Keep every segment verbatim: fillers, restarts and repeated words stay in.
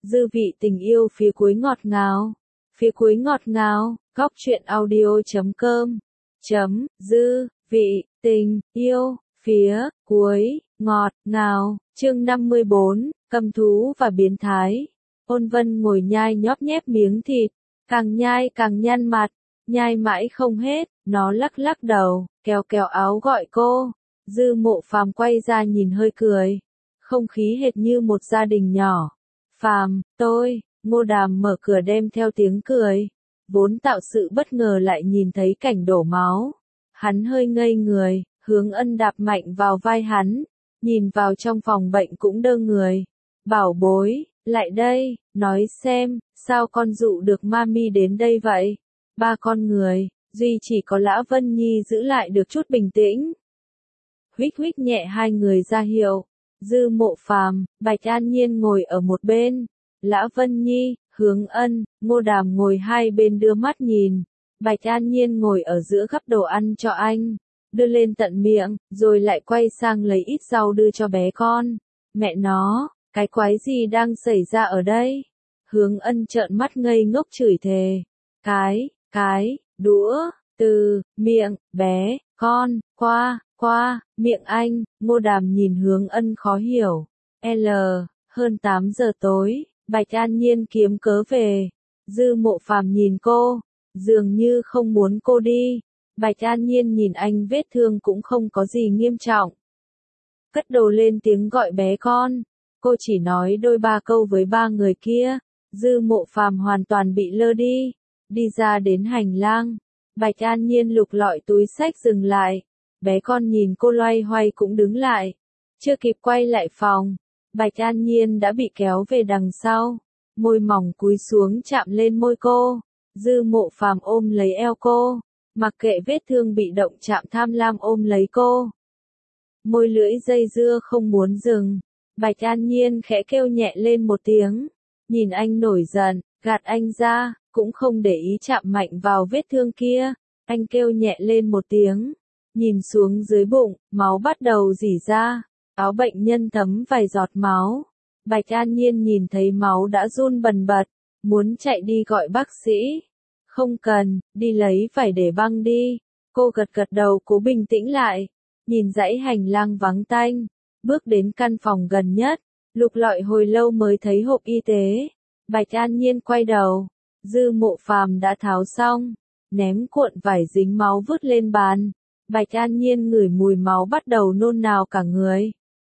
Dư vị tình yêu phía cuối ngọt ngào. Phía cuối ngọt ngào, góc truyện audio chấm com. Chấm, dư, vị, tình, yêu, phía, cuối, ngọt, ngào, chương năm mươi bốn, cầm thú và biến thái. Ôn Vân ngồi nhai nhóp nhép miếng thịt, càng nhai càng nhăn mặt, nhai mãi không hết, nó lắc lắc đầu, kéo kéo áo gọi cô. Dư Mộ Phàm quay ra nhìn hơi cười, không khí hệt như một gia đình nhỏ. Phàm, tôi, Ngô Đàm mở cửa đem theo tiếng cười, vốn tạo sự bất ngờ lại nhìn thấy cảnh đổ máu. Hắn hơi ngây người, Hướng Ân đạp mạnh vào vai hắn, nhìn vào trong phòng bệnh cũng đơ người. Bảo bối, lại đây, nói xem, sao con dụ được mami đến đây vậy? Ba con người, duy chỉ có Lã Vân Nhi giữ lại được chút bình tĩnh. Huých huých nhẹ hai người ra hiệu. Dư Mộ Phàm, Bạch An Nhiên ngồi ở một bên. Lã Vân Nhi, Hướng Ân, Ngô Đàm ngồi hai bên đưa mắt nhìn. Bạch An Nhiên ngồi ở giữa gắp đồ ăn cho anh, đưa lên tận miệng, rồi lại quay sang lấy ít rau đưa cho bé con. Mẹ nó, cái quái gì đang xảy ra ở đây? Hướng Ân trợn mắt ngây ngốc chửi thề. Cái, cái, đũa, từ, miệng, bé, con, qua, qua, miệng anh. Ngô Đàm nhìn Hướng Ân khó hiểu. L, hơn tám giờ tối, Bạch An Nhiên kiếm cớ về. Dư Mộ Phàm nhìn cô, dường như không muốn cô đi. Bạch An Nhiên nhìn anh vết thương cũng không có gì nghiêm trọng. Cất đồ lên tiếng gọi bé con. Cô chỉ nói đôi ba câu với ba người kia. Dư Mộ Phàm hoàn toàn bị lơ đi. Đi ra đến hành lang. Bạch An Nhiên lục lọi túi xách dừng lại. Bé con nhìn cô loay hoay cũng đứng lại. Chưa kịp quay lại phòng, Bạch An Nhiên đã bị kéo về đằng sau. Môi mỏng cúi xuống chạm lên môi cô. Dư Mộ Phàm ôm lấy eo cô. Mặc kệ vết thương bị động chạm tham lam ôm lấy cô. Môi lưỡi dây dưa không muốn dừng. Bạch An Nhiên khẽ kêu nhẹ lên một tiếng. Nhìn anh nổi giận, gạt anh ra, cũng không để ý chạm mạnh vào vết thương kia. Anh kêu nhẹ lên một tiếng. Nhìn xuống dưới bụng, máu bắt đầu rỉ ra. Áo bệnh nhân thấm vài giọt máu. Bạch An Nhiên nhìn thấy máu đã run bần bật. Muốn chạy đi gọi bác sĩ. Không cần, đi lấy vải để băng đi. Cô gật gật đầu cố bình tĩnh lại. Nhìn dãy hành lang vắng tanh. Bước đến căn phòng gần nhất. Lục lọi hồi lâu mới thấy hộp y tế. Bạch An Nhiên quay đầu. Dư Mộ Phàm đã tháo xong. Ném cuộn vải dính máu vứt lên bàn. Bạch An Nhiên ngửi mùi máu bắt đầu nôn nao cả người.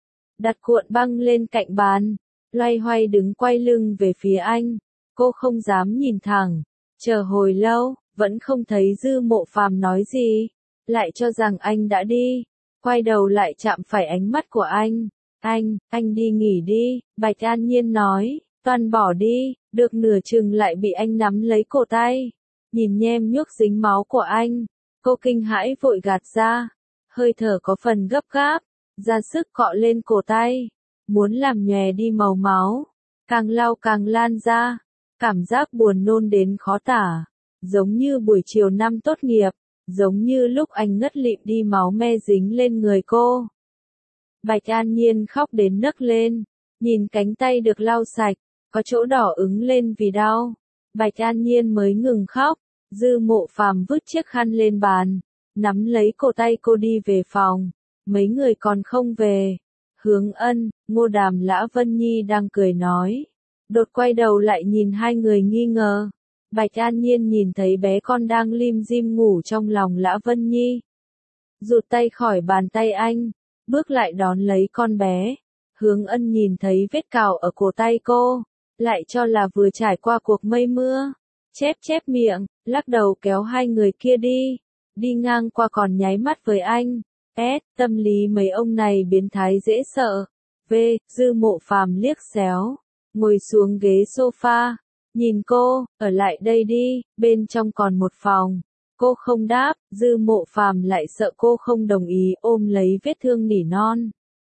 Đặt cuộn băng lên cạnh bàn. Loay hoay đứng quay lưng về phía anh. Cô không dám nhìn thẳng. Chờ hồi lâu, vẫn không thấy Dư Mộ Phàm nói gì. Lại cho rằng anh đã đi. Quay đầu lại chạm phải ánh mắt của anh. Anh, anh đi nghỉ đi, Bạch An Nhiên nói. Toàn bỏ đi, được nửa chừng lại bị anh nắm lấy cổ tay. Nhìn nhem nhuốc dính máu của anh. Cô kinh hãi vội gạt ra. Hơi thở có phần gấp gáp. Ra sức cọ lên cổ tay. Muốn làm nhòe đi màu máu. Càng lau càng lan ra. Cảm giác buồn nôn đến khó tả. Giống như buổi chiều năm tốt nghiệp. Giống như lúc anh ngất lịm đi máu me dính lên người cô. Bạch An Nhiên khóc đến nấc lên. Nhìn cánh tay được lau sạch. Có chỗ đỏ ứng lên vì đau. Bạch An Nhiên mới ngừng khóc. Dư Mộ Phàm vứt chiếc khăn lên bàn. Nắm lấy cổ tay cô đi về phòng. Mấy người còn không về. Hướng Ân, Ngô Đàm Lã Vân Nhi đang cười nói. Đột quay đầu lại nhìn hai người nghi ngờ. Bạch An Nhiên nhìn thấy bé con đang lim dim ngủ trong lòng Lã Vân Nhi. Rụt tay khỏi bàn tay anh. Bước lại đón lấy con bé. Hướng Ân nhìn thấy vết cào ở cổ tay cô. Lại cho là vừa trải qua cuộc mây mưa. Chép chép miệng, lắc đầu kéo hai người kia đi. Đi ngang qua còn nháy mắt với anh. S, tâm lý mấy ông này biến thái dễ sợ. V, Dư Mộ Phàm liếc xéo. Ngồi xuống ghế sofa. Nhìn cô, ở lại đây đi, bên trong còn một phòng. Cô không đáp, Dư Mộ Phàm lại sợ cô không đồng ý ôm lấy vết thương nỉ non.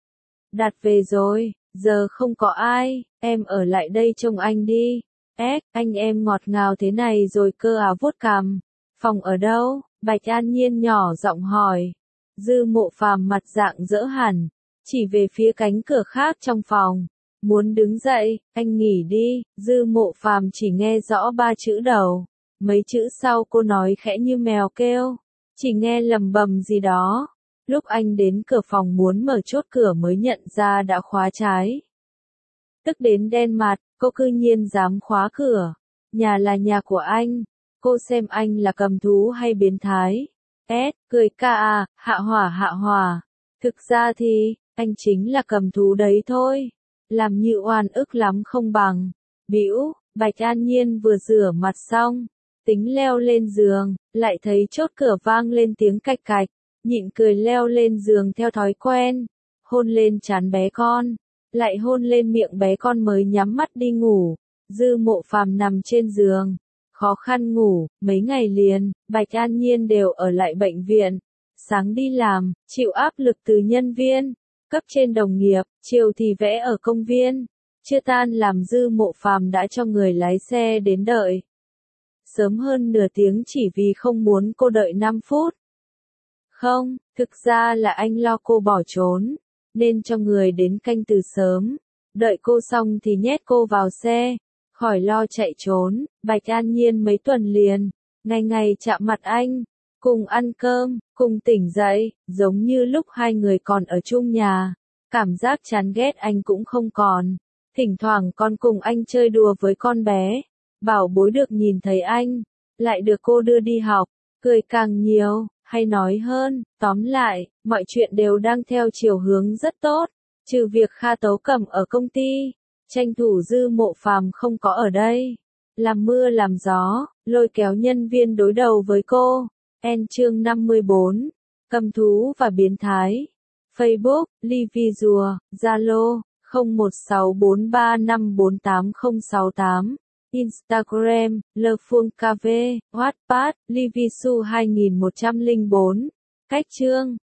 Đặt về rồi, giờ không có ai, em ở lại đây trông anh đi. S, anh em ngọt ngào thế này rồi cơ à vuốt cằm. Phòng ở đâu? Bạch An Nhiên nhỏ giọng hỏi. Dư Mộ Phàm mặt rạng rỡ hẳn, chỉ về phía cánh cửa khác trong phòng. Muốn đứng dậy, anh nghỉ đi, Dư Mộ Phàm chỉ nghe rõ ba chữ đầu. Mấy chữ sau cô nói khẽ như mèo kêu, chỉ nghe lầm bầm gì đó. Lúc anh đến cửa phòng muốn mở chốt cửa mới nhận ra đã khóa trái. Tức đến đen mặt, cô cư nhiên dám khóa cửa. Nhà là nhà của anh. Cô xem anh là cầm thú hay biến thái. S, cười ca à, hạ hỏa hạ hỏa. Thực ra thì, anh chính là cầm thú đấy thôi. Làm như oan ức lắm không bằng. Bĩu, Bạch An Nhiên vừa rửa mặt xong. Tính leo lên giường, lại thấy chốt cửa vang lên tiếng cạch cạch. Nhịn cười leo lên giường theo thói quen. Hôn lên trán bé con. Lại hôn lên miệng bé con mới nhắm mắt đi ngủ. Dư Mộ Phàm nằm trên giường. Khó khăn ngủ, mấy ngày liền, Bạch An Nhiên đều ở lại bệnh viện. Sáng đi làm, chịu áp lực từ nhân viên, cấp trên đồng nghiệp, chiều thì vẽ ở công viên. Chưa tan làm Dư Mộ Phàm đã cho người lái xe đến đợi. Sớm hơn nửa tiếng chỉ vì không muốn cô đợi năm phút. Không, thực ra là anh lo cô bỏ trốn, nên cho người đến canh từ sớm. Đợi cô xong thì nhét cô vào xe. Khỏi lo chạy trốn, Bạch An Nhiên mấy tuần liền, ngày ngày chạm mặt anh, cùng ăn cơm, cùng tỉnh dậy, giống như lúc hai người còn ở chung nhà. Cảm giác chán ghét anh cũng không còn. Thỉnh thoảng còn cùng anh chơi đùa với con bé. Bảo bối được nhìn thấy anh, lại được cô đưa đi học, cười càng nhiều, hay nói hơn, tóm lại, mọi chuyện đều đang theo chiều hướng rất tốt, trừ việc Kha Tấu Cẩm ở công ty. Tranh thủ Dư Mộ Phàm không có ở đây. Làm mưa làm gió, lôi kéo nhân viên đối đầu với cô. En chương năm mươi bốn. Cầm thú và biến thái. Facebook, Livy Rùa, Zalo, không một sáu bốn ba năm bốn tám không sáu tám. Instagram, Le Phương ca vê, Wattpad, Livy Su hai nghìn một trăm lẻ bốn. Cách chương